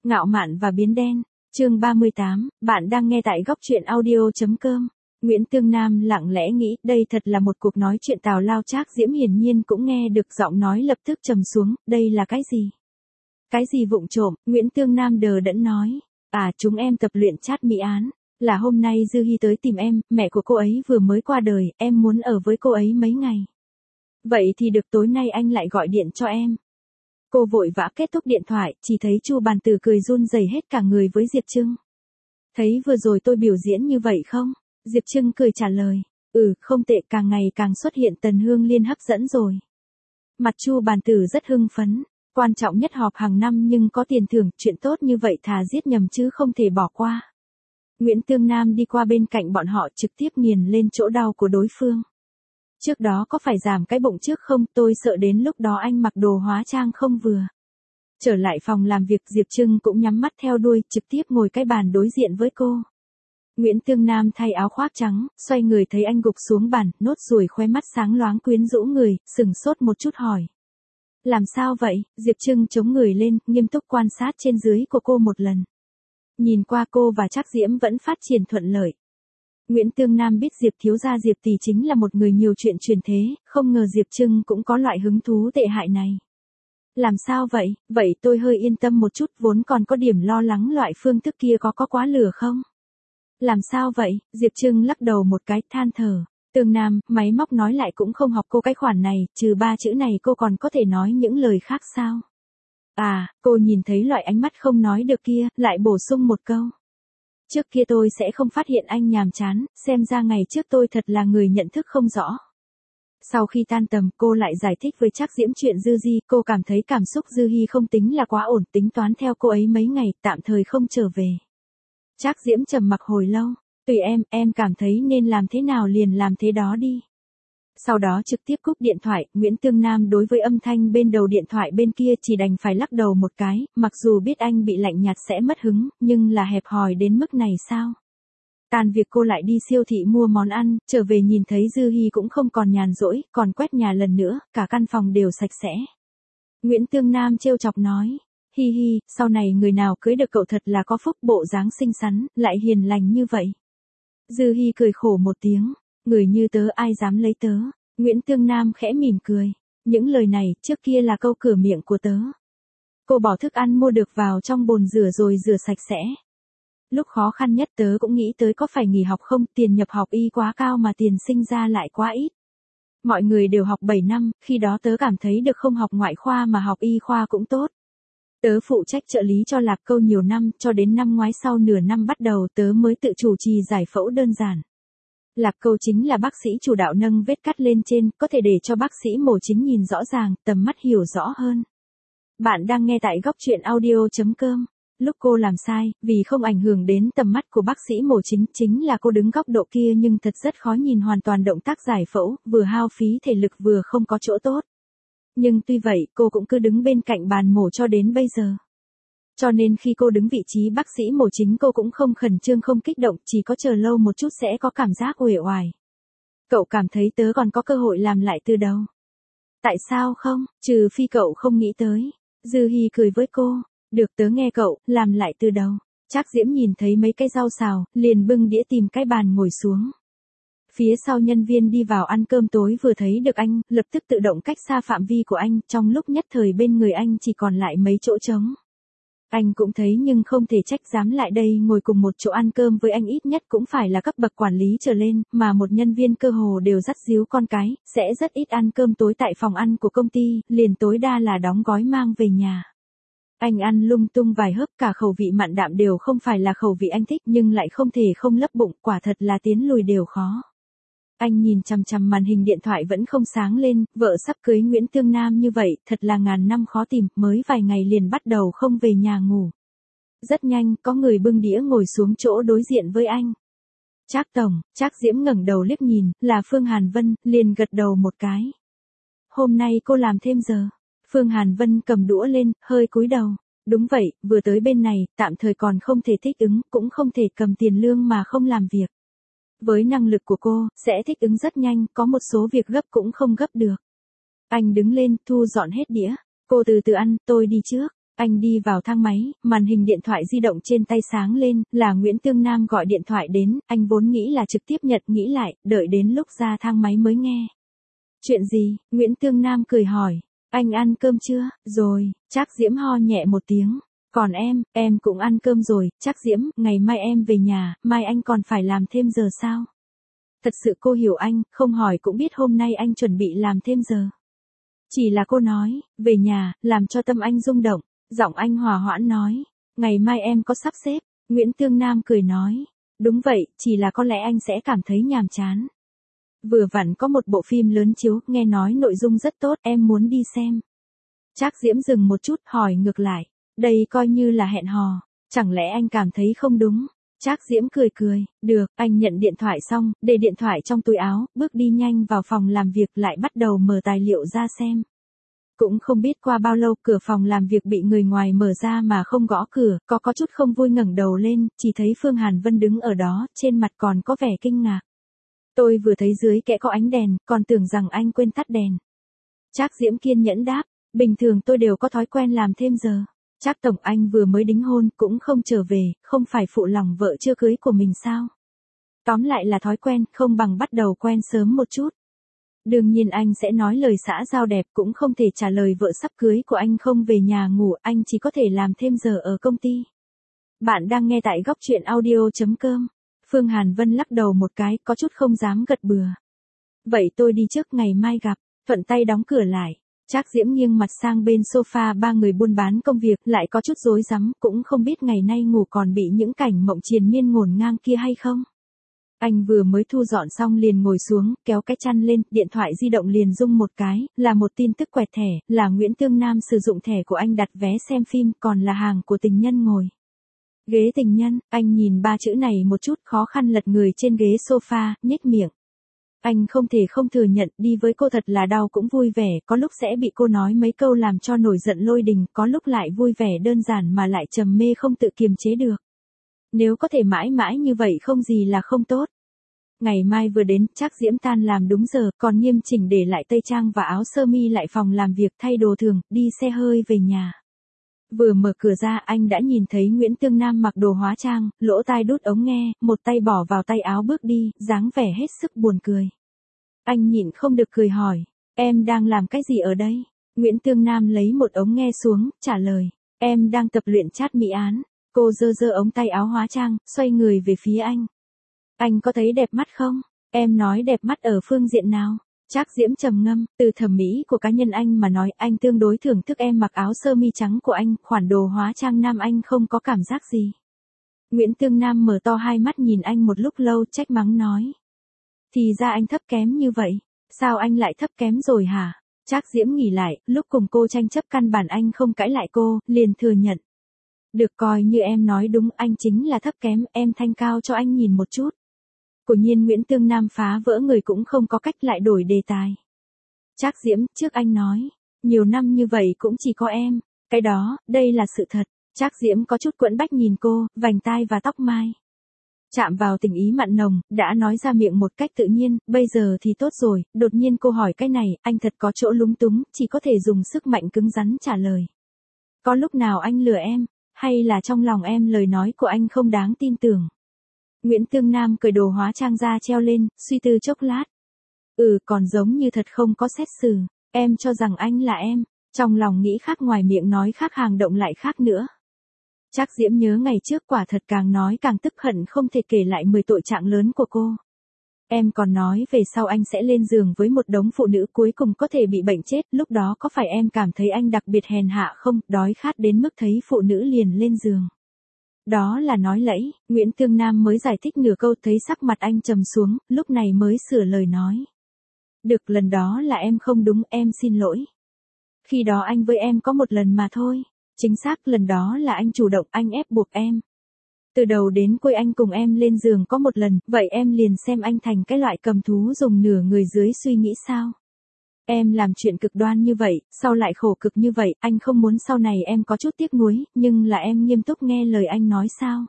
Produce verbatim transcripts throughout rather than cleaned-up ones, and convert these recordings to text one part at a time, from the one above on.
Ngạo mạn và biến đen. Chương ba mươi tám, bạn đang nghe tại góc truyện audio.com. Nguyễn Tương Nam lặng lẽ nghĩ, đây thật là một cuộc nói chuyện tào lao. Trác Diễm hiển nhiên cũng nghe được, giọng nói lập tức trầm xuống, đây là cái gì? Cái gì vụng trộm? Nguyễn Tương Nam đờ đẫn nói. À, chúng em tập luyện chát mỹ án. Là hôm nay Dư Hi tới tìm em, mẹ của cô ấy vừa mới qua đời, em muốn ở với cô ấy mấy ngày. Vậy thì được, tối nay anh lại gọi điện cho em. Cô vội vã kết thúc điện thoại, chỉ thấy Chu Bàn Tử cười run rẩy hết cả người với Diệp Trưng. Thấy vừa rồi tôi biểu diễn như vậy không? Diệp Trưng cười trả lời. Ừ, không tệ, càng ngày càng xuất hiện Tần Hương Liên hấp dẫn rồi. Mặt Chu Bàn Tử rất hưng phấn. Quan trọng nhất họp hàng năm nhưng có tiền thưởng, chuyện tốt như vậy thà giết nhầm chứ không thể bỏ qua. Nguyễn Tương Nam đi qua bên cạnh bọn họ, trực tiếp nghiền lên chỗ đau của đối phương. Trước đó có phải giảm cái bụng trước không? Tôi sợ đến lúc đó anh mặc đồ hóa trang không vừa. Trở lại phòng làm việc, Diệp Trưng cũng nhắm mắt theo đuôi, trực tiếp ngồi cái bàn đối diện với cô. Nguyễn Tương Nam thay áo khoác trắng, xoay người thấy anh gục xuống bàn, nốt ruồi khóe mắt sáng loáng quyến rũ người, sừng sốt một chút hỏi. Làm sao vậy? Diệp Trưng chống người lên, nghiêm túc quan sát trên dưới của cô một lần. Nhìn qua cô và Trác Diễm vẫn phát triển thuận lợi. Nguyễn Tương Nam biết Diệp thiếu gia Diệp tỷ chính là một người nhiều chuyện truyền thế, không ngờ Diệp Trưng cũng có loại hứng thú tệ hại này. Làm sao vậy? Vậy tôi hơi yên tâm một chút, vốn còn có điểm lo lắng loại phương thức kia có có quá lừa không? Làm sao vậy? Diệp Trưng lắc đầu một cái, than thở. Tương Nam, máy móc nói lại cũng không học cô cái khoản này, trừ ba chữ này cô còn có thể nói những lời khác sao? À, cô nhìn thấy loại ánh mắt không nói được kia, lại bổ sung một câu. Trước kia tôi sẽ không phát hiện anh nhàm chán, xem ra ngày trước tôi thật là người nhận thức không rõ. Sau khi tan tầm, cô lại giải thích với Trác Diễm chuyện Dư Hi, cô cảm thấy cảm xúc Dư Hi không tính là quá ổn, tính toán theo cô ấy mấy ngày, tạm thời không trở về. Trác Diễm trầm mặc hồi lâu, tùy em, em cảm thấy nên làm thế nào liền làm thế đó đi. Sau đó trực tiếp cúp điện thoại, Nguyễn Tương Nam đối với âm thanh bên đầu điện thoại bên kia chỉ đành phải lắc đầu một cái, mặc dù biết anh bị lạnh nhạt sẽ mất hứng, nhưng là hẹp hòi đến mức này sao? Tan việc cô lại đi siêu thị mua món ăn, trở về nhìn thấy Dư Hi cũng không còn nhàn rỗi, còn quét nhà lần nữa, cả căn phòng đều sạch sẽ. Nguyễn Tương Nam trêu chọc nói, hi hi, sau này người nào cưới được cậu thật là có phúc, bộ dáng xinh xắn, lại hiền lành như vậy. Dư Hi cười khổ một tiếng. Người như tớ ai dám lấy tớ. Nguyễn Tương Nam khẽ mỉm cười. Những lời này trước kia là câu cửa miệng của tớ. Cô bỏ thức ăn mua được vào trong bồn rửa rồi rửa sạch sẽ. Lúc khó khăn nhất tớ cũng nghĩ tới có phải nghỉ học không, tiền nhập học y quá cao mà tiền sinh ra lại quá ít. Mọi người đều học bảy năm, khi đó tớ cảm thấy được không học ngoại khoa mà học y khoa cũng tốt. Tớ phụ trách trợ lý cho Lạc Câu nhiều năm, cho đến năm ngoái sau nửa năm bắt đầu tớ mới tự chủ trì giải phẫu đơn giản. Lạc Câu chính là bác sĩ chủ đạo nâng vết cắt lên trên, có thể để cho bác sĩ mổ chính nhìn rõ ràng, tầm mắt hiểu rõ hơn. Bạn đang nghe tại góc truyện audio.com. Lúc cô làm sai, vì không ảnh hưởng đến tầm mắt của bác sĩ mổ chính, chính là cô đứng góc độ kia nhưng thật rất khó nhìn hoàn toàn động tác giải phẫu, vừa hao phí thể lực vừa không có chỗ tốt. Nhưng tuy vậy, cô cũng cứ đứng bên cạnh bàn mổ cho đến bây giờ. Cho nên khi cô đứng vị trí bác sĩ mổ chính cô cũng không khẩn trương không kích động, chỉ có chờ lâu một chút sẽ có cảm giác uể oải. Cậu cảm thấy tớ còn có cơ hội làm lại từ đầu. Tại sao không, trừ phi cậu không nghĩ tới. Dư Hi cười với cô, được tớ nghe cậu, làm lại từ đầu. Trác Diễm nhìn thấy mấy cái rau xào, liền bưng đĩa tìm cái bàn ngồi xuống. Phía sau nhân viên đi vào ăn cơm tối vừa thấy được anh, lập tức tự động cách xa phạm vi của anh, trong lúc nhất thời bên người anh chỉ còn lại mấy chỗ trống. Anh cũng thấy nhưng không thể trách, dám lại đây ngồi cùng một chỗ ăn cơm với anh ít nhất cũng phải là cấp bậc quản lý trở lên, mà một nhân viên cơ hồ đều dắt díu con cái, sẽ rất ít ăn cơm tối tại phòng ăn của công ty, liền tối đa là đóng gói mang về nhà. Anh ăn lung tung vài hớp, cả khẩu vị mặn đạm đều không phải là khẩu vị anh thích nhưng lại không thể không lấp bụng, quả thật là tiến lùi đều khó. Anh nhìn chằm chằm màn hình điện thoại vẫn không sáng lên, vợ sắp cưới Nguyễn Tương Nam như vậy, thật là ngàn năm khó tìm, mới vài ngày liền bắt đầu không về nhà ngủ. Rất nhanh, có người bưng đĩa ngồi xuống chỗ đối diện với anh. Trác tổng, Trác Diễm ngẩng đầu liếc nhìn, là Phương Hàn Vân, liền gật đầu một cái. Hôm nay cô làm thêm giờ. Phương Hàn Vân cầm đũa lên, hơi cúi đầu. Đúng vậy, vừa tới bên này, tạm thời còn không thể thích ứng, cũng không thể cầm tiền lương mà không làm việc. Với năng lực của cô, sẽ thích ứng rất nhanh, có một số việc gấp cũng không gấp được. Anh đứng lên, thu dọn hết đĩa. Cô từ từ ăn, tôi đi trước. Anh đi vào thang máy, màn hình điện thoại di động trên tay sáng lên, là Nguyễn Tương Nam gọi điện thoại đến, anh vốn nghĩ là trực tiếp nhận, nghĩ lại, đợi đến lúc ra thang máy mới nghe. Chuyện gì? Nguyễn Tương Nam cười hỏi. Anh ăn cơm chưa? Rồi, Trác Diễm ho nhẹ một tiếng. Còn em, em cũng ăn cơm rồi, Trác Diễm, ngày mai em về nhà, mai anh còn phải làm thêm giờ sao? Thật sự cô hiểu anh, không hỏi cũng biết hôm nay anh chuẩn bị làm thêm giờ. Chỉ là cô nói, về nhà, làm cho tâm anh rung động, giọng anh hòa hoãn nói, ngày mai em có sắp xếp, Nguyễn Tương Nam cười nói, đúng vậy, chỉ là có lẽ anh sẽ cảm thấy nhàm chán. Vừa vặn có một bộ phim lớn chiếu, nghe nói nội dung rất tốt, em muốn đi xem. Trác Diễm dừng một chút, hỏi ngược lại, đây coi như là hẹn hò, chẳng lẽ anh cảm thấy không đúng? Trác Diễm cười cười, được, anh nhận điện thoại xong, để điện thoại trong túi áo, bước đi nhanh vào phòng làm việc lại bắt đầu mở tài liệu ra xem. Cũng không biết qua bao lâu cửa phòng làm việc bị người ngoài mở ra mà không gõ cửa, có có chút không vui ngẩng đầu lên, chỉ thấy Phương Hàn Vân đứng ở đó, trên mặt còn có vẻ kinh ngạc. Tôi vừa thấy dưới kẽ có ánh đèn, còn tưởng rằng anh quên tắt đèn. Trác Diễm kiên nhẫn đáp, bình thường tôi đều có thói quen làm thêm giờ. Trác tổng, anh vừa mới đính hôn, cũng không trở về, không phải phụ lòng vợ chưa cưới của mình sao? Tóm lại là thói quen, không bằng bắt đầu quen sớm một chút. Đương nhiên anh sẽ nói lời xã giao đẹp, cũng không thể trả lời vợ sắp cưới của anh không về nhà ngủ, anh chỉ có thể làm thêm giờ ở công ty. Bạn đang nghe tại góc truyện audio chấm com. Phương Hàn Vân lắc đầu một cái, có chút không dám gật bừa. Vậy tôi đi trước, ngày mai gặp, thuận tay đóng cửa lại. Trác Diễm nghiêng mặt sang bên sofa, ba người buôn bán công việc, lại có chút rối rắm, cũng không biết ngày nay ngủ còn bị những cảnh mộng triền miên ngổn ngang kia hay không. Anh vừa mới thu dọn xong liền ngồi xuống, kéo cái chăn lên, điện thoại di động liền rung một cái, là một tin tức quẹt thẻ, là Nguyễn Tương Nam sử dụng thẻ của anh đặt vé xem phim, còn là hàng của tình nhân ngồi. Ghế tình nhân, anh nhìn ba chữ này một chút, khó khăn lật người trên ghế sofa, nhếch miệng. Anh không thể không thừa nhận, đi với cô thật là đau cũng vui vẻ, có lúc sẽ bị cô nói mấy câu làm cho nổi giận lôi đình, có lúc lại vui vẻ đơn giản mà lại trầm mê không tự kiềm chế được. Nếu có thể mãi mãi như vậy không gì là không tốt. Ngày mai vừa đến, Trác Diễm tan làm đúng giờ, còn nghiêm chỉnh để lại tây trang và áo sơ mi lại phòng làm việc, thay đồ thường, đi xe hơi về nhà. Vừa mở cửa ra anh đã nhìn thấy Nguyễn Tương Nam mặc đồ hóa trang, lỗ tai đút ống nghe, một tay bỏ vào tay áo bước đi, dáng vẻ hết sức buồn cười. Anh nhịn không được cười hỏi, em đang làm cái gì ở đây? Nguyễn Tương Nam lấy một ống nghe xuống, trả lời, em đang tập luyện chát mỹ án. Cô giơ giơ ống tay áo hóa trang, xoay người về phía anh. Anh có thấy đẹp mắt không? Em nói đẹp mắt ở phương diện nào? Trác Diễm trầm ngâm, từ thẩm mỹ của cá nhân anh mà nói, anh tương đối thưởng thức em mặc áo sơ mi trắng của anh, khoản đồ hóa trang nam anh không có cảm giác gì. Nguyễn Tương Nam mở to hai mắt nhìn anh một lúc lâu, trách mắng nói. Thì ra anh thấp kém như vậy, sao anh lại thấp kém rồi hả? Trác Diễm nghỉ lại, lúc cùng cô tranh chấp căn bản anh không cãi lại cô, liền thừa nhận. Được, coi như em nói đúng, anh chính là thấp kém, em thanh cao cho anh nhìn một chút. Quả nhiên Nguyễn Tương Nam phá vỡ người cũng không có cách, lại đổi đề tài. Trác Diễm, trước anh nói, nhiều năm như vậy cũng chỉ có em, cái đó, đây là sự thật. Trác Diễm có chút quẫn bách nhìn cô, vành tai và tóc mai. Chạm vào tình ý mặn nồng, đã nói ra miệng một cách tự nhiên, bây giờ thì tốt rồi, đột nhiên cô hỏi cái này, anh thật có chỗ lúng túng, chỉ có thể dùng sức mạnh cứng rắn trả lời. Có lúc nào anh lừa em, hay là trong lòng em lời nói của anh không đáng tin tưởng? Nguyễn Tương Nam cởi đồ hóa trang ra treo lên, suy tư chốc lát. Ừ, còn giống như thật không có xét xử, em cho rằng anh là em, trong lòng nghĩ khác ngoài miệng nói khác, hành động lại khác nữa. Trác Diễm nhớ ngày trước quả thật càng nói càng tức hận không thể kể lại mười tội trạng lớn của cô. Em còn nói về sau anh sẽ lên giường với một đống phụ nữ cuối cùng có thể bị bệnh chết, lúc đó có phải em cảm thấy anh đặc biệt hèn hạ không, đói khát đến mức thấy phụ nữ liền lên giường. Đó là nói lẫy, Nguyễn Tương Nam mới giải thích nửa câu, thấy sắc mặt anh trầm xuống, lúc này mới sửa lời nói. Được, lần đó là em không đúng, em xin lỗi. Khi đó anh với em có một lần mà thôi. Chính xác, lần đó là anh chủ động, anh ép buộc em. Từ đầu đến cuối anh cùng em lên giường có một lần, vậy em liền xem anh thành cái loại cầm thú dùng nửa người dưới suy nghĩ sao? Em làm chuyện cực đoan như vậy, sau lại khổ cực như vậy, anh không muốn sau này em có chút tiếc nuối, nhưng là em nghiêm túc nghe lời anh nói sao?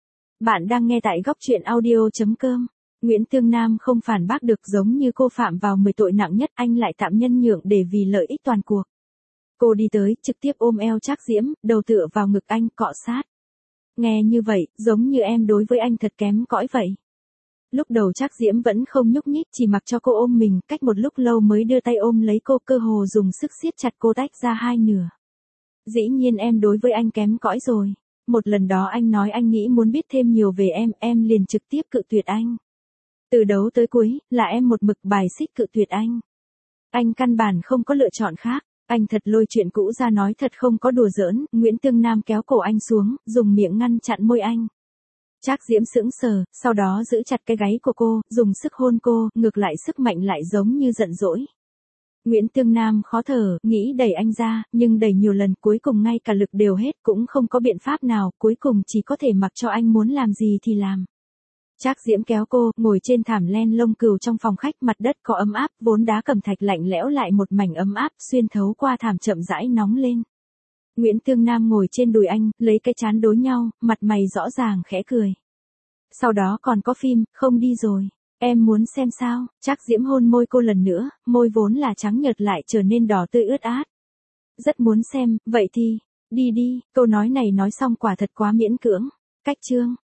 Bạn đang nghe tại góc truyện audio chấm com. Nguyễn Tương Nam không phản bác được, giống như cô phạm vào mười tội nặng nhất, anh lại tạm nhân nhượng để vì lợi ích toàn cuộc. Cô đi tới, trực tiếp ôm eo Trác Diễm, đầu tựa vào ngực anh, cọ sát. Nghe như vậy, giống như em đối với anh thật kém cỏi vậy. Lúc đầu Trác Diễm vẫn không nhúc nhích, chỉ mặc cho cô ôm mình, cách một lúc lâu mới đưa tay ôm lấy cô, cơ hồ dùng sức siết chặt cô tách ra hai nửa. Dĩ nhiên em đối với anh kém cỏi rồi. Một lần đó anh nói anh nghĩ muốn biết thêm nhiều về em, em liền trực tiếp cự tuyệt anh. Từ đầu tới cuối, là em một mực bài xích cự tuyệt anh. Anh căn bản không có lựa chọn khác. Anh thật lôi chuyện cũ ra nói, thật không có đùa giỡn. Nguyễn Tương Nam kéo cổ anh xuống, dùng miệng ngăn chặn môi anh. Trác Diễm sững sờ, sau đó giữ chặt cái gáy của cô, dùng sức hôn cô, ngược lại sức mạnh lại giống như giận dỗi. Nguyễn Tương Nam khó thở, nghĩ đẩy anh ra, nhưng đẩy nhiều lần cuối cùng ngay cả lực đều hết, cũng không có biện pháp nào, cuối cùng chỉ có thể mặc cho anh muốn làm gì thì làm. Trác Diễm kéo cô, ngồi trên thảm len lông cừu trong phòng khách, mặt đất có ấm áp, vốn đá cẩm thạch lạnh lẽo lại một mảnh ấm áp, xuyên thấu qua thảm chậm rãi nóng lên. Nguyễn Tương Nam ngồi trên đùi anh, lấy cái trán đối nhau, mặt mày rõ ràng khẽ cười. Sau đó còn có phim, không đi rồi. Em muốn xem sao? Trác Diễm hôn môi cô lần nữa, môi vốn là trắng nhợt lại trở nên đỏ tươi ướt át. Rất muốn xem, vậy thì, đi đi, câu nói này nói xong quả thật quá miễn cưỡng. Cách chương.